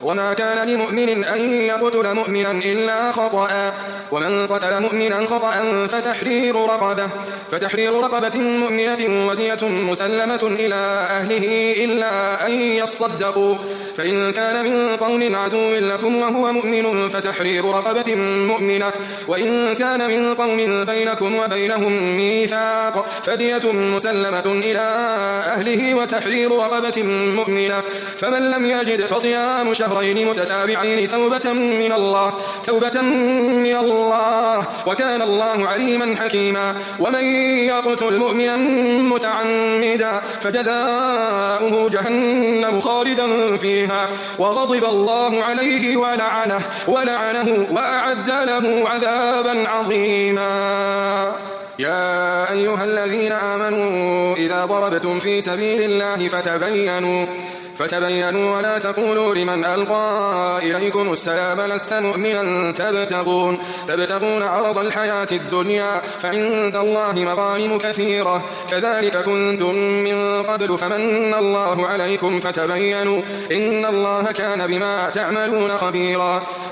وما كان لمؤمن أن يقتل مؤمنا إلا خطأ ومن قتل مؤمنا خطأ فتحرير رقبة مؤمنة ودية مسلمة إلى أهله إلا أن يصدقوا فإن كان من قوم عدو لكم وهو مؤمن فتحرير رقبة مؤمنة وإن كان من قوم بينكم وبينهم ميثاق فدية مسلمة إلى أهله وتحرير رقبة مؤمنة فمن لم يجد فصيام شهرين متتابعين توبة من الله وكان الله عليما حكيما ومن يقتل مؤمنا متعمدا فجزاؤه جهنم خالدا فيها وغضب الله عليه ولعنه وأعد له عذابا عظيما يا أيها الذين آمنوا إذا ضربتم في سبيل الله فتبينوا ولا تقولوا لمن ألقى إليكم السلام لست مؤمنا تبتغون عرض الحياة الدنيا فعند الله مغانم كثيرة كذلك كنتم من قبل فمن الله عليكم فتبينوا إن الله كان بما تعملون خبيرا